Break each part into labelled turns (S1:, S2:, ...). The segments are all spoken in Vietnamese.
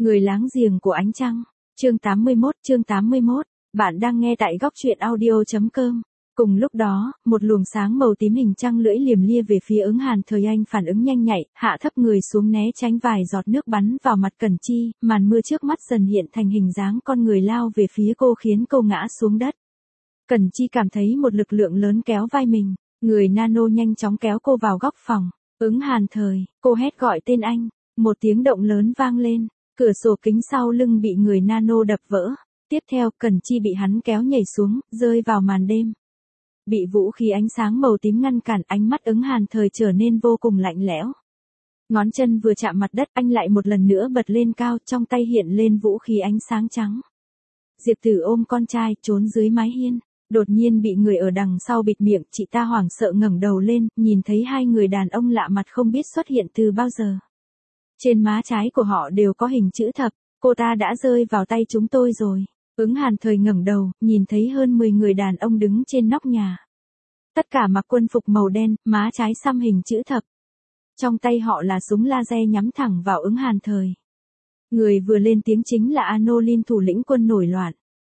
S1: Người láng giềng của ánh trăng. Chương 81. Bạn đang nghe tại góc truyện audio.com. Cùng lúc đó, một luồng sáng màu tím hình trăng lưỡi liềm lia về phía Ứng Hàn Thời. Anh phản ứng nhanh nhạy, hạ thấp người xuống né tránh vài giọt nước bắn vào mặt Cẩn Chi, màn mưa trước mắt dần hiện thành hình dáng con người lao về phía cô khiến cô ngã xuống đất. Cẩn Chi cảm thấy một lực lượng lớn kéo vai mình, người nano nhanh chóng kéo cô vào góc phòng. Ứng Hàn Thời, cô hét gọi tên anh, một tiếng động lớn vang lên, cửa sổ kính sau lưng bị người nano đập vỡ. Tiếp theo, Cẩn Chi bị hắn kéo nhảy xuống, rơi vào màn đêm. Bị vũ khí ánh sáng màu tím ngăn cản, ánh mắt Ứng Hàn Thời trở nên vô cùng lạnh lẽo. Ngón chân vừa chạm mặt đất, anh lại một lần nữa bật lên cao, trong tay hiện lên vũ khí ánh sáng trắng. Diệp Tử ôm con trai, trốn dưới mái hiên. Đột nhiên bị người ở đằng sau bịt miệng, chị ta hoảng sợ ngẩng đầu lên, nhìn thấy hai người đàn ông lạ mặt không biết xuất hiện từ bao giờ. Trên má trái của họ đều có hình chữ thập, cô ta đã rơi vào tay chúng tôi rồi. Ứng Hàn Thời ngẩng đầu, nhìn thấy hơn 10 người đàn ông đứng trên nóc nhà. Tất cả mặc quân phục màu đen, má trái xăm hình chữ thập. Trong tay họ là súng laser nhắm thẳng vào Ứng Hàn Thời. Người vừa lên tiếng chính là Anolin, thủ lĩnh quân nổi loạn.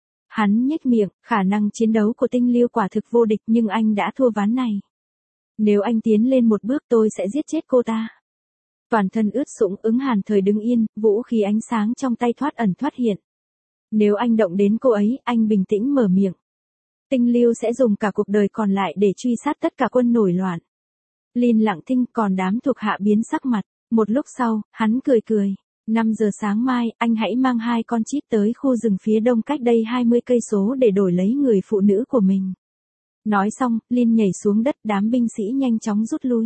S1: Hắn nhếch miệng, khả năng chiến đấu của Tinh Lưu quả thực vô địch, nhưng anh đã thua ván này. Nếu anh tiến lên một bước tôi sẽ giết chết cô ta. Toàn thân ướt sũng, Ứng Hàn Thời đứng yên, vũ khí ánh sáng trong tay thoát ẩn thoát hiện. Nếu anh động đến cô ấy, anh bình tĩnh mở miệng. Tinh Lưu sẽ dùng cả cuộc đời còn lại để truy sát tất cả quân nổi loạn. Lin lặng thinh, còn đám thuộc hạ biến sắc mặt. Một lúc sau, hắn cười. 5 giờ sáng mai, anh hãy mang 2 con chip tới khu rừng phía đông cách đây 20 cây số để đổi lấy người phụ nữ của mình. Nói xong, Lin nhảy xuống đất, đám binh sĩ nhanh chóng rút lui.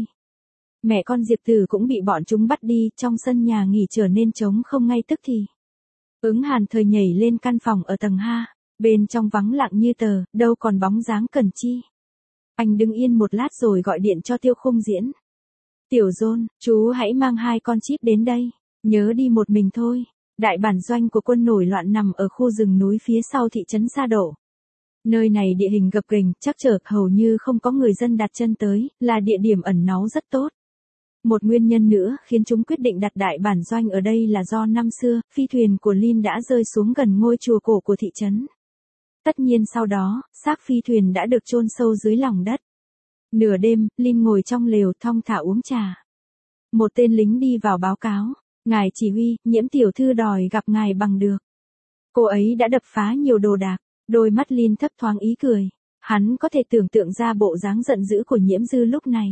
S1: Mẹ con Diệp Tử cũng bị bọn chúng bắt đi, trong sân nhà nghỉ trở nên trống không ngay tức thì. Ứng Hàn Thời nhảy lên căn phòng ở tầng 2, bên trong vắng lặng như tờ, đâu còn bóng dáng Cẩn Chi. Anh đứng yên một lát rồi gọi điện cho Tiêu Khung Diễn. Tiểu John, chú hãy mang 2 con chip đến đây. Nhớ đi một mình thôi. Đại bản doanh của quân nổi loạn nằm ở khu rừng núi phía sau thị trấn Sa Đổ. Nơi này địa hình gập ghềnh, chắc trở, hầu như không có người dân đặt chân tới, là địa điểm ẩn náu rất tốt. Một nguyên nhân nữa khiến chúng quyết định đặt đại bản doanh ở đây là do năm xưa, phi thuyền của Lin đã rơi xuống gần ngôi chùa cổ của thị trấn. Tất nhiên sau đó, xác phi thuyền đã được chôn sâu dưới lòng đất. Nửa đêm, Lin ngồi trong lều thong thả uống trà. Một tên lính đi vào báo cáo. Ngài chỉ huy, Nhiễm tiểu thư đòi gặp ngài bằng được. Cô ấy đã đập phá nhiều đồ đạc. Đôi mắt Lin thấp thoáng ý cười. Hắn có thể tưởng tượng ra bộ dáng giận dữ của Nhiễm Dư lúc này.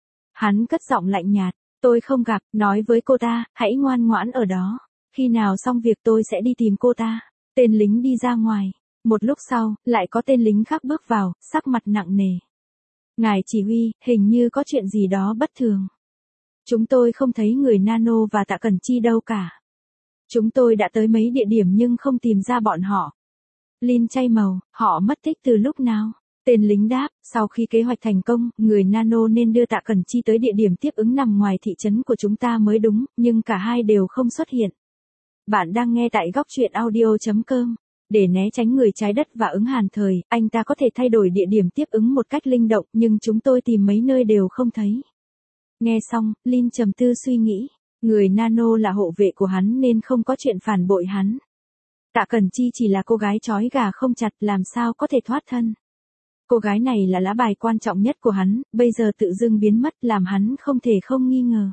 S1: Hắn cất giọng lạnh nhạt. Tôi không gặp, nói với cô ta, hãy ngoan ngoãn ở đó. Khi nào xong việc tôi sẽ đi tìm cô ta. Tên lính đi ra ngoài. Một lúc sau, lại có tên lính khác bước vào, sắc mặt nặng nề. Ngài chỉ huy, hình như có chuyện gì đó bất thường. Chúng tôi không thấy người nano và Tạ Cẩn Chi đâu cả. Chúng tôi đã tới mấy địa điểm nhưng không tìm ra bọn họ. Lin chay màu, họ mất tích từ lúc nào? Tên lính đáp, sau khi kế hoạch thành công, người nano nên đưa Tạ Cẩn Chi tới địa điểm tiếp ứng nằm ngoài thị trấn của chúng ta mới đúng, nhưng cả hai đều không xuất hiện. Bạn đang nghe tại góc truyện audio.com. Để né tránh người trái đất và Ứng Hàn Thời, anh ta có thể thay đổi địa điểm tiếp ứng một cách linh động, nhưng chúng tôi tìm mấy nơi đều không thấy. Nghe xong, Lin trầm tư suy nghĩ. Người nano là hộ vệ của hắn nên không có chuyện phản bội hắn. Tạ Cẩn Chi chỉ là cô gái trói gà không chặt, làm sao có thể thoát thân. Cô gái này là lá bài quan trọng nhất của hắn, bây giờ tự dưng biến mất làm hắn không thể không nghi ngờ.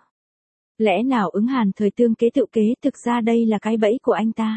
S1: Lẽ nào Ứng Hàn Thời tương kế tự kế, thực ra đây là cái bẫy của anh ta.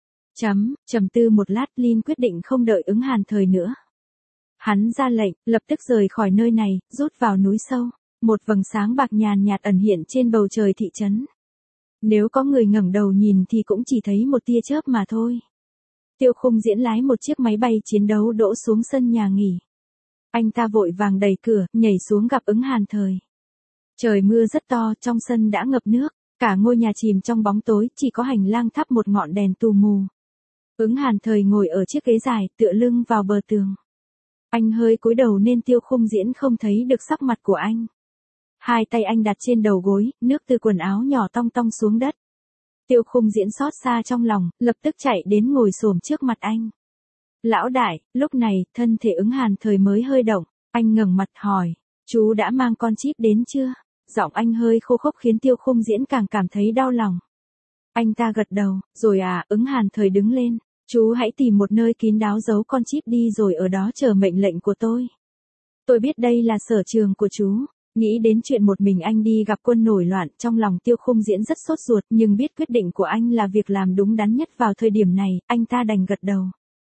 S1: Trầm tư một lát, Lin quyết định không đợi Ứng Hàn Thời nữa. Hắn ra lệnh, lập tức rời khỏi nơi này, rút vào núi sâu. Một vầng sáng bạc nhàn nhạt ẩn hiện trên bầu trời thị trấn. Nếu có người ngẩng đầu nhìn thì cũng chỉ thấy một tia chớp mà thôi. Tiêu Khung Diễn lái một chiếc máy bay chiến đấu đỗ xuống sân nhà nghỉ. Anh ta vội vàng đẩy cửa, nhảy xuống gặp Ứng Hàn Thời. Trời mưa rất to, trong sân đã ngập nước, cả ngôi nhà chìm trong bóng tối, chỉ có hành lang thắp một ngọn đèn tù mù. Ứng Hàn Thời ngồi ở chiếc ghế dài, tựa lưng vào bờ tường. Anh hơi cúi đầu nên Tiêu Khung Diễn không thấy được sắc mặt của anh. Hai tay anh đặt trên đầu gối, nước từ quần áo nhỏ tong tong xuống đất. Tiêu Khung Diễn xót xa trong lòng, lập tức chạy đến ngồi xổm trước mặt anh. Lão đại, lúc này, thân thể Ứng Hàn Thời mới hơi động, anh ngẩng mặt hỏi, chú đã mang con chip đến chưa? Giọng anh hơi khô khốc khiến Tiêu Khung Diễn càng cảm thấy đau lòng. Anh ta gật đầu, rồi à, Ứng Hàn Thời đứng lên. Chú hãy tìm một nơi kín đáo giấu con chip đi rồi ở đó chờ mệnh lệnh của tôi. Tôi biết đây là sở trường của chú. Nghĩ đến chuyện một mình anh đi gặp quân nổi loạn, trong lòng Tiêu Khung Diễn rất sốt ruột, nhưng biết quyết định của anh là việc làm đúng đắn nhất vào thời điểm này, anh ta đành gật đầu.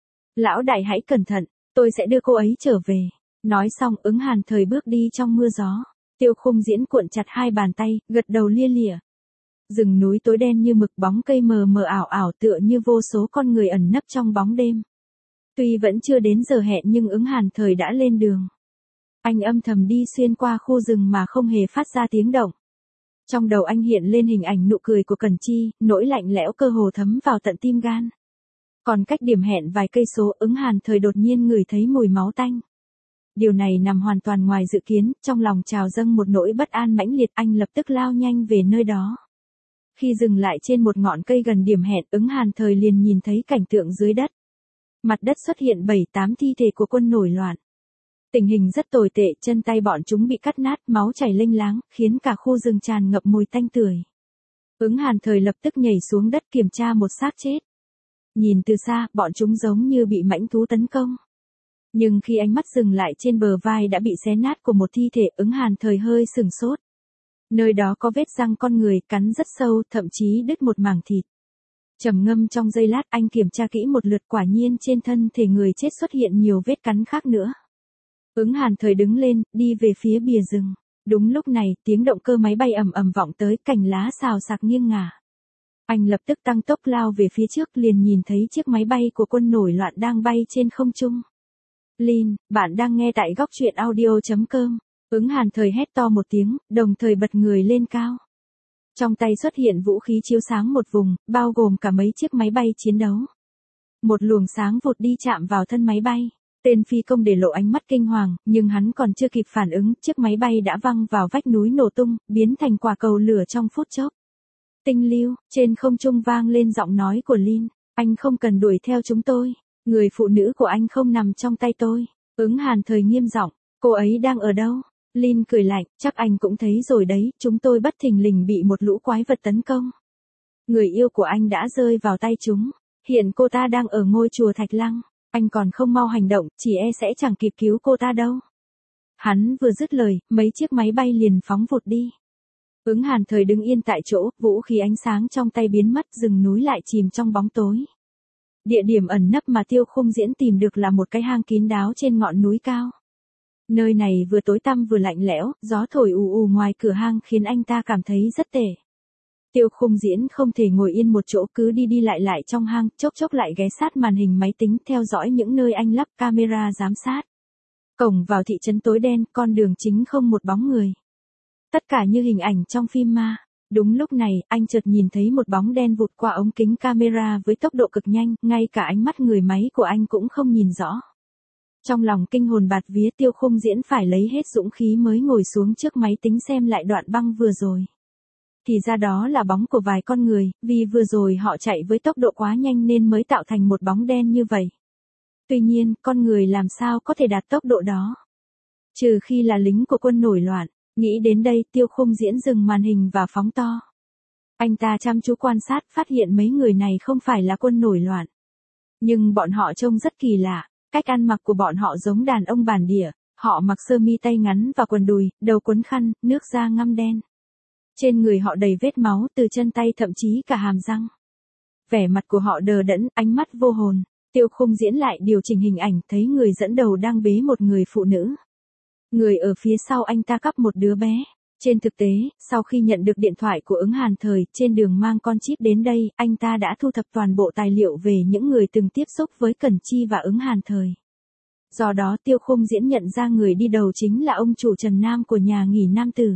S1: Lão đại hãy cẩn thận, tôi sẽ đưa cô ấy trở về. Nói xong Ứng Hàn Thời bước đi trong mưa gió. Tiêu Khung Diễn cuộn chặt hai bàn tay, gật đầu lia lịa. Rừng núi tối đen như mực, bóng cây mờ mờ ảo ảo tựa như vô số con người ẩn nấp trong bóng đêm. Tuy vẫn chưa đến giờ hẹn nhưng Ứng Hàn Thời đã lên đường. Anh âm thầm đi xuyên qua khu rừng mà không hề phát ra tiếng động. Trong đầu anh hiện lên hình ảnh nụ cười của Cẩn Chi, nỗi lạnh lẽo cơ hồ thấm vào tận tim gan. Còn cách điểm hẹn vài cây số, Ứng Hàn Thời đột nhiên ngửi thấy mùi máu tanh. Điều này nằm hoàn toàn ngoài dự kiến, trong lòng trào dâng một nỗi bất an mãnh liệt, anh lập tức lao nhanh về nơi đó. Khi dừng lại trên một ngọn cây gần điểm hẹn, Ứng Hàn Thời liền nhìn thấy cảnh tượng dưới đất. Mặt đất xuất hiện 7-8 thi thể của quân nổi loạn. Tình hình rất tồi tệ, chân tay bọn chúng bị cắt nát, máu chảy lênh láng, khiến cả khu rừng tràn ngập mùi tanh tưởi. Ứng Hàn Thời lập tức nhảy xuống đất kiểm tra một xác chết. Nhìn từ xa, bọn chúng giống như bị mãnh thú tấn công. Nhưng khi ánh mắt dừng lại trên bờ vai đã bị xé nát của một thi thể, Ứng Hàn Thời hơi sửng sốt. Nơi đó có vết răng con người cắn rất sâu, thậm chí đứt một mảng thịt. Trầm ngâm trong giây lát, anh kiểm tra kỹ một lượt, quả nhiên trên thân thể người chết xuất hiện nhiều vết cắn khác nữa. Ứng Hàn Thời đứng lên, đi về phía bìa rừng. Đúng lúc này, tiếng động cơ máy bay ầm ầm vọng tới, cành lá xào xạc nghiêng ngả. Anh lập tức tăng tốc lao về phía trước, liền nhìn thấy chiếc máy bay của quân nổi loạn đang bay trên không trung. Lin, bạn đang nghe tại góc truyện audio.com. Ứng Hàn Thời hét to một tiếng, đồng thời bật người lên cao. Trong tay xuất hiện vũ khí chiếu sáng một vùng, bao gồm cả mấy chiếc máy bay chiến đấu. Một luồng sáng vụt đi chạm vào thân máy bay. Tên phi công để lộ ánh mắt kinh hoàng, nhưng hắn còn chưa kịp phản ứng, chiếc máy bay đã văng vào vách núi nổ tung, biến thành quả cầu lửa trong phút chốc. Tinh Lưu, trên không trung vang lên giọng nói của Lin, anh không cần đuổi theo chúng tôi, người phụ nữ của anh không nằm trong tay tôi. Ứng Hàn Thời nghiêm giọng, cô ấy đang ở đâu? Lin cười lạnh, chắc anh cũng thấy rồi đấy, chúng tôi bất thình lình bị một lũ quái vật tấn công. Người yêu của anh đã rơi vào tay chúng, hiện cô ta đang ở ngôi chùa Thạch Lăng. Anh còn không mau hành động, chỉ e sẽ chẳng kịp cứu cô ta đâu. Hắn vừa dứt lời, mấy chiếc máy bay liền phóng vụt đi. Ứng Hàn Thời đứng yên tại chỗ, vũ khí ánh sáng trong tay biến mất, rừng núi lại chìm trong bóng tối. Địa điểm ẩn nấp mà Tiêu Khung Diễn tìm được là một cái hang kín đáo trên ngọn núi cao. Nơi này vừa tối tăm vừa lạnh lẽo, gió thổi ù ù ngoài cửa hang khiến anh ta cảm thấy rất tệ. Tiêu Khung Diễn không thể ngồi yên một chỗ, cứ đi lại trong hang, chốc chốc lại ghé sát màn hình máy tính theo dõi những nơi anh lắp camera giám sát. Cổng vào thị trấn tối đen, con đường chính không một bóng người. Tất cả như hình ảnh trong phim ma. Đúng lúc này, anh chợt nhìn thấy một bóng đen vụt qua ống kính camera với tốc độ cực nhanh, ngay cả ánh mắt người máy của anh cũng không nhìn rõ. Trong lòng kinh hồn bạt vía, Tiêu Khung Diễn phải lấy hết dũng khí mới ngồi xuống trước máy tính xem lại đoạn băng vừa rồi. Thì ra đó là bóng của vài con người, vì vừa rồi họ chạy với tốc độ quá nhanh nên mới tạo thành một bóng đen như vậy. Tuy nhiên, con người làm sao có thể đạt tốc độ đó? Trừ khi là lính của quân nổi loạn. Nghĩ đến đây, Tiêu Khung Diễn dừng màn hình và phóng to. Anh ta chăm chú quan sát, phát hiện mấy người này không phải là quân nổi loạn. Nhưng bọn họ trông rất kỳ lạ, cách ăn mặc của bọn họ giống đàn ông bản địa, họ mặc sơ mi tay ngắn và quần đùi, đầu quấn khăn, nước da ngăm đen. Trên người họ đầy vết máu từ chân tay thậm chí cả hàm răng. Vẻ mặt của họ đờ đẫn, ánh mắt vô hồn. Tiêu Khung Diễn lại điều chỉnh hình ảnh, thấy người dẫn đầu đang bế một người phụ nữ. Người ở phía sau anh ta cắp một đứa bé. Trên thực tế, sau khi nhận được điện thoại của Ứng Hàn Thời, trên đường mang con chip đến đây, anh ta đã thu thập toàn bộ tài liệu về những người từng tiếp xúc với Cẩn Chi và Ứng Hàn Thời. Do đó Tiêu Khung Diễn nhận ra người đi đầu chính là ông chủ Trần Nam của nhà nghỉ Nam Tử.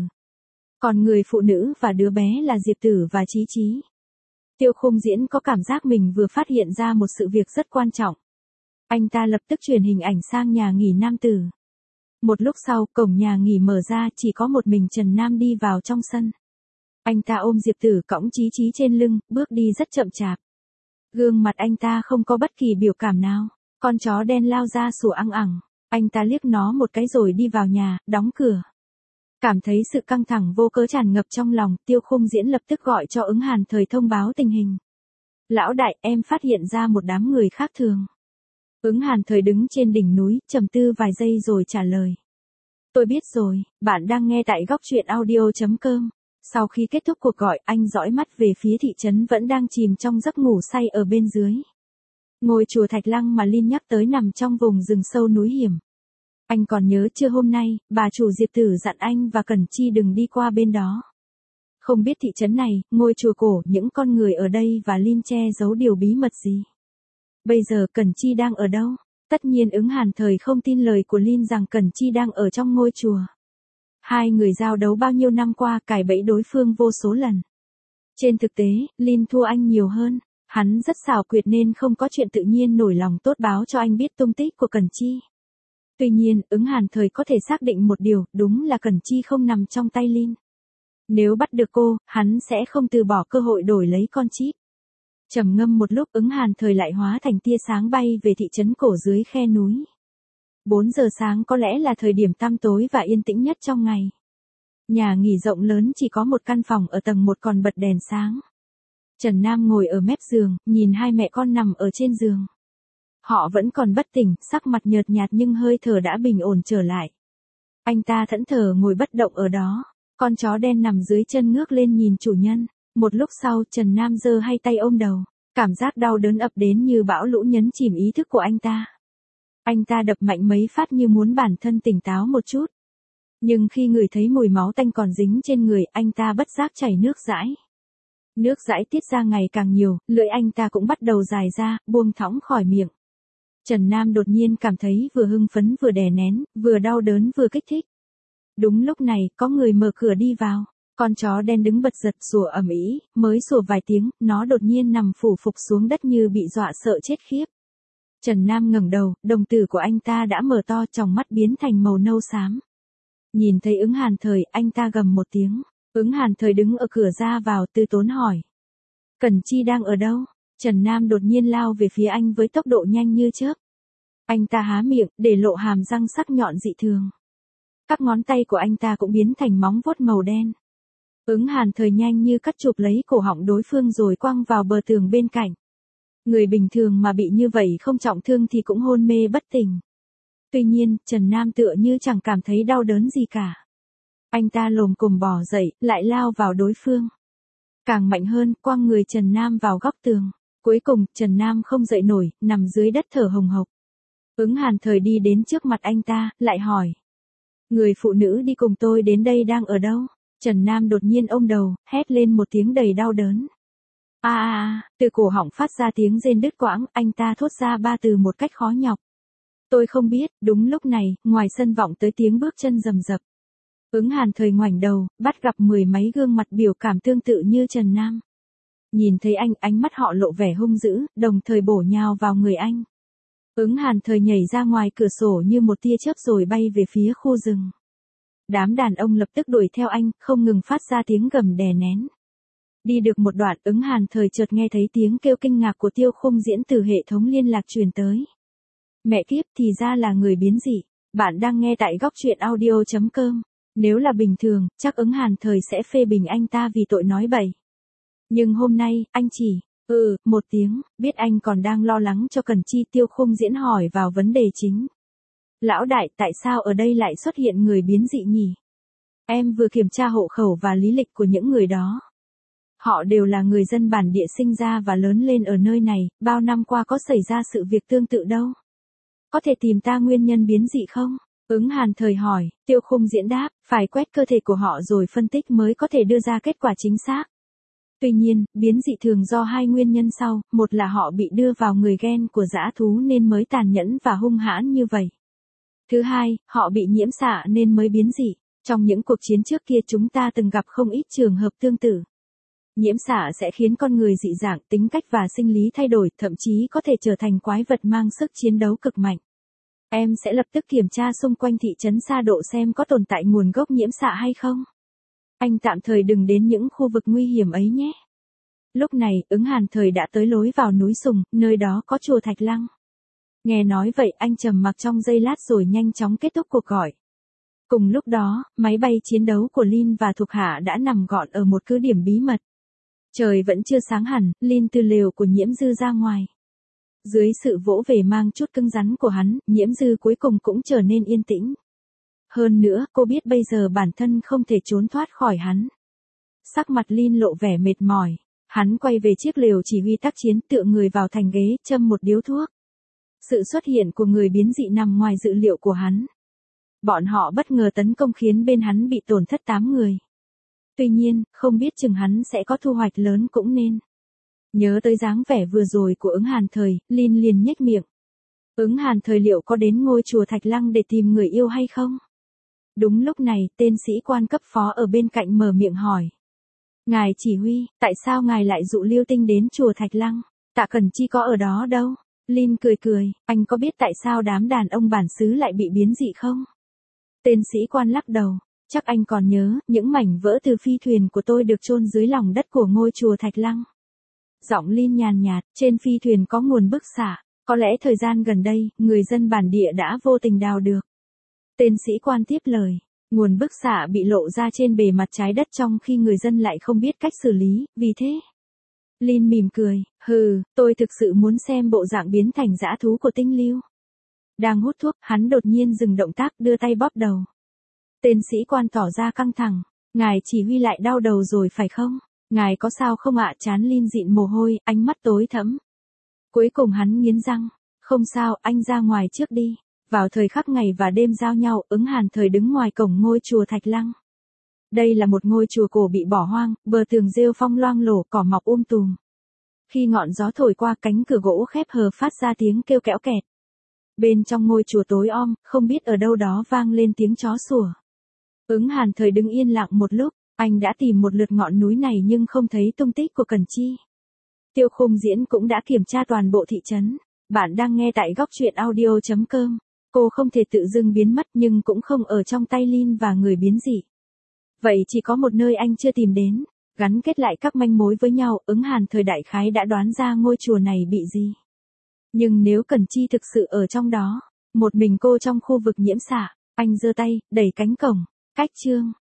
S1: Còn người phụ nữ và đứa bé là Diệp Tử và Chí Chí. Tiêu Khung Diễn có cảm giác mình vừa phát hiện ra một sự việc rất quan trọng. Anh ta lập tức chuyển hình ảnh sang nhà nghỉ Nam Tử. Một lúc sau, cổng nhà nghỉ mở ra, chỉ có một mình Trần Nam đi vào trong sân. Anh ta ôm Diệp Tử cõng Chí Chí trên lưng, bước đi rất chậm chạp. Gương mặt anh ta không có bất kỳ biểu cảm nào. Con chó đen lao ra sủa ăng ẳng. Anh ta liếc nó một cái rồi đi vào nhà, đóng cửa. Cảm thấy sự căng thẳng vô cớ tràn ngập trong lòng, Tiêu Khung Diễn lập tức gọi cho Ứng Hàn Thời thông báo tình hình. Lão đại, em phát hiện ra một đám người khác thường. Ứng Hàn Thời đứng trên đỉnh núi, trầm tư vài giây rồi trả lời. Tôi biết rồi, bạn đang nghe tại góc truyện audio.com. Sau khi kết thúc cuộc gọi, anh dõi mắt về phía thị trấn vẫn đang chìm trong giấc ngủ say ở bên dưới. Ngôi chùa Thạch Lăng mà Linh nhắc tới nằm trong vùng rừng sâu núi hiểm. Anh còn nhớ chưa, hôm nay, bà chủ Diệp Tử dặn anh và Cẩn Chi đừng đi qua bên đó. Không biết thị trấn này, ngôi chùa cổ, những con người ở đây và Linh che giấu điều bí mật gì. Bây giờ Cẩn Chi đang ở đâu? Tất nhiên Ứng Hàn Thời không tin lời của Linh rằng Cẩn Chi đang ở trong ngôi chùa. Hai người giao đấu bao nhiêu năm qua, cài bẫy đối phương vô số lần. Trên thực tế, Linh thua anh nhiều hơn. Hắn rất xảo quyệt nên không có chuyện tự nhiên nổi lòng tốt báo cho anh biết tung tích của Cẩn Chi. Tuy nhiên, Ứng Hàn Thời có thể xác định một điều, đúng là Cẩn Chi không nằm trong tay Linh. Nếu bắt được cô, hắn sẽ không từ bỏ cơ hội đổi lấy con chip. Trầm ngâm một lúc, Ứng Hàn Thời lại hóa thành tia sáng bay về thị trấn cổ dưới khe núi. 4 giờ sáng có lẽ là thời điểm tăm tối và yên tĩnh nhất trong ngày. Nhà nghỉ rộng lớn chỉ có một căn phòng ở tầng 1 còn bật đèn sáng. Trần Nam ngồi ở mép giường, nhìn hai mẹ con nằm ở trên giường. Họ vẫn còn bất tỉnh, sắc mặt nhợt nhạt nhưng hơi thở đã bình ổn trở lại. Anh ta thẫn thờ ngồi bất động ở đó. Con chó đen nằm dưới chân ngước lên nhìn chủ nhân. Một lúc sau, Trần Nam giơ hai tay ôm đầu. Cảm giác đau đớn ập đến như bão lũ nhấn chìm ý thức của anh ta. Anh ta đập mạnh mấy phát như muốn bản thân tỉnh táo một chút. Nhưng khi ngửi thấy mùi máu tanh còn dính trên người, anh ta bất giác chảy nước dãi. Nước dãi tiết ra ngày càng nhiều, lưỡi anh ta cũng bắt đầu dài ra, buông thõng khỏi miệng. Trần Nam đột nhiên cảm thấy vừa hưng phấn vừa đè nén, vừa đau đớn vừa kích thích. Đúng lúc này, có người mở cửa đi vào. Con chó đen đứng bật giật sủa ầm ĩ, mới sủa vài tiếng, nó đột nhiên nằm phủ phục xuống đất như bị dọa sợ chết khiếp. Trần Nam ngẩng đầu, đồng tử của anh ta đã mở to, tròng mắt biến thành màu nâu xám. Nhìn thấy Ứng Hàn Thời, anh ta gầm một tiếng. Ứng Hàn Thời đứng ở cửa ra vào, từ tốn hỏi. Cẩn Chi đang ở đâu? Trần Nam đột nhiên lao về phía anh với tốc độ nhanh như chớp. Anh ta há miệng, để lộ hàm răng sắc nhọn dị thường. Các ngón tay của anh ta cũng biến thành móng vuốt màu đen. Ứng Hàn Thời nhanh như cắt chụp lấy cổ họng đối phương rồi quăng vào bờ tường bên cạnh. Người bình thường mà bị như vậy không trọng thương thì cũng hôn mê bất tỉnh. Tuy nhiên, Trần Nam tựa như chẳng cảm thấy đau đớn gì cả. Anh ta lồm cồm bò dậy, lại lao vào đối phương. Càng mạnh hơn, quăng người Trần Nam vào góc tường. Cuối cùng, Trần Nam không dậy nổi, nằm dưới đất thở hồng hộc. Ứng Hàn Thời đi đến trước mặt anh ta, lại hỏi. Người phụ nữ đi cùng tôi đến đây đang ở đâu? Trần Nam đột nhiên ôm đầu, hét lên một tiếng đầy đau đớn. Từ cổ họng phát ra tiếng rên đứt quãng, anh ta thốt ra 3 từ một cách khó nhọc. Tôi không biết. Đúng lúc này, ngoài sân vọng tới tiếng bước chân rầm rập. Ứng Hàn Thời ngoảnh đầu, bắt gặp 10 mấy gương mặt biểu cảm tương tự như Trần Nam. Nhìn thấy anh, ánh mắt họ lộ vẻ hung dữ, đồng thời bổ nhào vào người anh. Ứng Hàn Thời nhảy ra ngoài cửa sổ như một tia chớp rồi bay về phía khu rừng. Đám đàn ông lập tức đuổi theo anh, không ngừng phát ra tiếng gầm đè nén. Đi được một đoạn, Ứng Hàn Thời chợt nghe thấy tiếng kêu kinh ngạc của Tiêu Khung Diễn từ hệ thống liên lạc truyền tới. Mẹ kiếp, thì ra là người biến dị. Bạn đang nghe tại góc truyện audio.com. Nếu là bình thường, chắc Ứng Hàn Thời sẽ phê bình anh ta vì tội nói bậy. Nhưng hôm nay, anh chỉ, một tiếng, biết anh còn đang lo lắng cho Cẩn Chi. Tiêu Khung Diễn hỏi vào vấn đề chính. Lão đại, tại sao ở đây lại xuất hiện người biến dị nhỉ? Em vừa kiểm tra hộ khẩu và lý lịch của những người đó. Họ đều là người dân bản địa sinh ra và lớn lên ở nơi này, bao năm qua có xảy ra sự việc tương tự đâu. Có thể tìm ta nguyên nhân biến dị không? Ứng Hàn Thời hỏi, Tiêu Khung Diễn đáp, phải quét cơ thể của họ rồi phân tích mới có thể đưa ra kết quả chính xác. Tuy nhiên, biến dị thường do hai nguyên nhân sau, một là họ bị đưa vào người gen của dã thú nên mới tàn nhẫn và hung hãn như vậy. Thứ hai, họ bị nhiễm xạ nên mới biến dị. Trong những cuộc chiến trước kia chúng ta từng gặp không ít trường hợp tương tự. Nhiễm xạ sẽ khiến con người dị dạng, tính cách và sinh lý thay đổi, thậm chí có thể trở thành quái vật mang sức chiến đấu cực mạnh. Em sẽ lập tức kiểm tra xung quanh thị trấn Sa Độ xem có tồn tại nguồn gốc nhiễm xạ hay không. Anh tạm thời đừng đến những khu vực nguy hiểm ấy nhé. Lúc này, Ứng Hàn Thời đã tới lối vào núi Sùng, nơi đó có chùa Thạch Lăng. Nghe nói vậy, anh trầm mặc trong giây lát rồi nhanh chóng kết thúc cuộc gọi. Cùng lúc đó, máy bay chiến đấu của Lin và thuộc hạ đã nằm gọn ở một cứ điểm bí mật. Trời vẫn chưa sáng hẳn, Lin từ lều của Nhiễm Dư ra ngoài. Dưới sự vỗ về mang chút cứng rắn của hắn, Nhiễm Dư cuối cùng cũng trở nên yên tĩnh. Hơn nữa, cô biết bây giờ bản thân không thể trốn thoát khỏi hắn. Sắc mặt Lin lộ vẻ mệt mỏi. Hắn quay về chiếc lều chỉ huy tác chiến, tựa người vào thành ghế, châm một điếu thuốc. Sự xuất hiện của người biến dị nằm ngoài dự liệu của hắn. Bọn họ bất ngờ tấn công khiến bên hắn bị tổn thất 8 người. Tuy nhiên, không biết chừng hắn sẽ có thu hoạch lớn cũng nên. Nhớ tới dáng vẻ vừa rồi của Ứng Hàn Thời, Lin liền nhếch miệng. Ứng Hàn Thời liệu có đến ngôi chùa Thạch Lăng để tìm người yêu hay không? Đúng lúc này, tên sĩ quan cấp phó ở bên cạnh mở miệng hỏi. Ngài chỉ huy, tại sao ngài lại dụ Liêu Tinh đến chùa Thạch Lăng? Tạ Cẩn Chi có ở đó đâu? Lin cười cười, anh có biết tại sao đám đàn ông bản xứ lại bị biến dị không? Tên sĩ quan lắc đầu, chắc anh còn nhớ, những mảnh vỡ từ phi thuyền của tôi được chôn dưới lòng đất của ngôi chùa Thạch Lăng. Giọng Lin nhàn nhạt, trên phi thuyền có nguồn bức xạ, có lẽ thời gian gần đây, người dân bản địa đã vô tình đào được. Tên sĩ quan tiếp lời, nguồn bức xạ bị lộ ra trên bề mặt trái đất trong khi người dân lại không biết cách xử lý, vì thế. Lin mỉm cười, tôi thực sự muốn xem bộ dạng biến thành dã thú của Tinh Lưu. Đang hút thuốc, hắn đột nhiên dừng động tác đưa tay bóp đầu. Tên sĩ quan tỏ ra căng thẳng, ngài chỉ huy lại đau đầu rồi phải không? Ngài có sao không ạ? Trán Lin dịn mồ hôi, ánh mắt tối thẫm. Cuối cùng hắn nghiến răng, không sao, anh ra ngoài trước đi. Vào thời khắc ngày và đêm giao nhau, Ứng Hàn Thời đứng ngoài cổng ngôi chùa Thạch Lăng. Đây là một ngôi chùa cổ bị bỏ hoang, bờ tường rêu phong loang lổ, cỏ mọc tùm. Khi ngọn gió thổi qua, cánh cửa gỗ khép hờ phát ra tiếng kêu kẽo kẹt. Bên trong ngôi chùa tối om, không biết ở đâu đó vang lên tiếng chó sủa. Ứng Hàn Thời đứng yên lặng một lúc, anh đã tìm một lượt ngọn núi này nhưng không thấy tung tích của Cẩn Chi. Tiêu Khung Diễn cũng đã kiểm tra toàn bộ thị trấn. Bạn đang nghe tại góc truyện audio.com. Cô không thể tự dưng biến mất nhưng cũng không ở trong tay Lin và người biến dị. Vậy chỉ có một nơi anh chưa tìm đến. Gắn kết lại các manh mối với nhau, Ứng Hàn Thời đại khái đã đoán ra ngôi chùa này bị gì. Nhưng nếu Cẩn Chi thực sự ở trong đó, một mình cô trong khu vực nhiễm xạ, anh giơ tay, đẩy cánh cổng, cách chương.